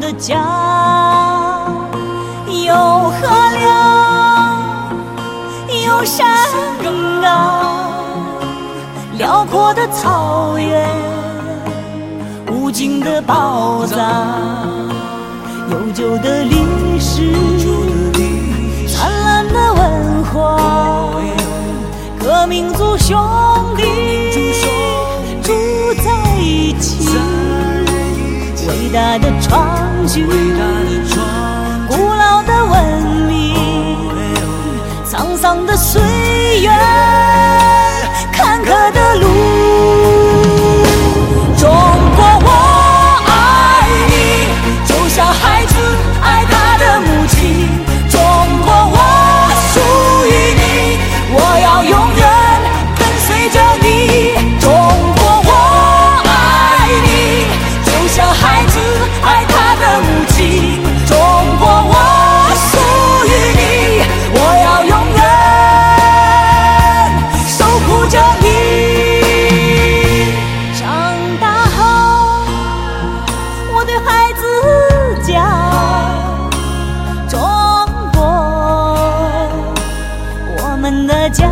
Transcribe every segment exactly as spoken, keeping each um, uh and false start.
的家，有河流，有山岗，辽阔的草原，无尽的宝藏，悠久的历史，灿烂的文化，各民族兄弟住在一起，伟大的创举，古老的文明，沧桑的岁月，坎坷的路。中国我爱你，就像孩子爱他的母亲。中国我属于你，我要永远跟随着你。中国我爱你，就像孩子爱他的母亲。中国我属于你，我要永远守护着你。长大后我对孩子讲，中国我们的家，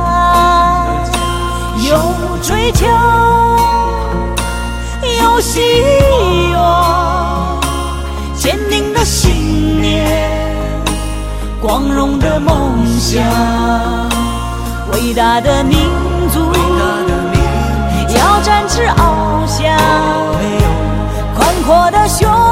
有追求，有希望，坚定的信念，光荣的梦想，伟大的民族要展翅翱翔，宽阔的胸